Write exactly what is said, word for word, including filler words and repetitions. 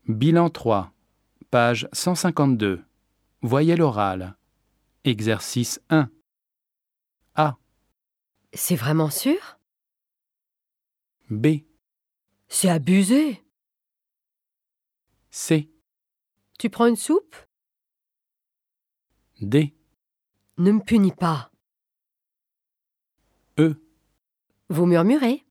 Bilan trois, page cent cinquante-deux. Voyelle orale. Exercice un. A. C'est vraiment sûr? B. C'est abusé. C. Tu prends une soupe? D. Ne me punis pas. E. Vous murmurez.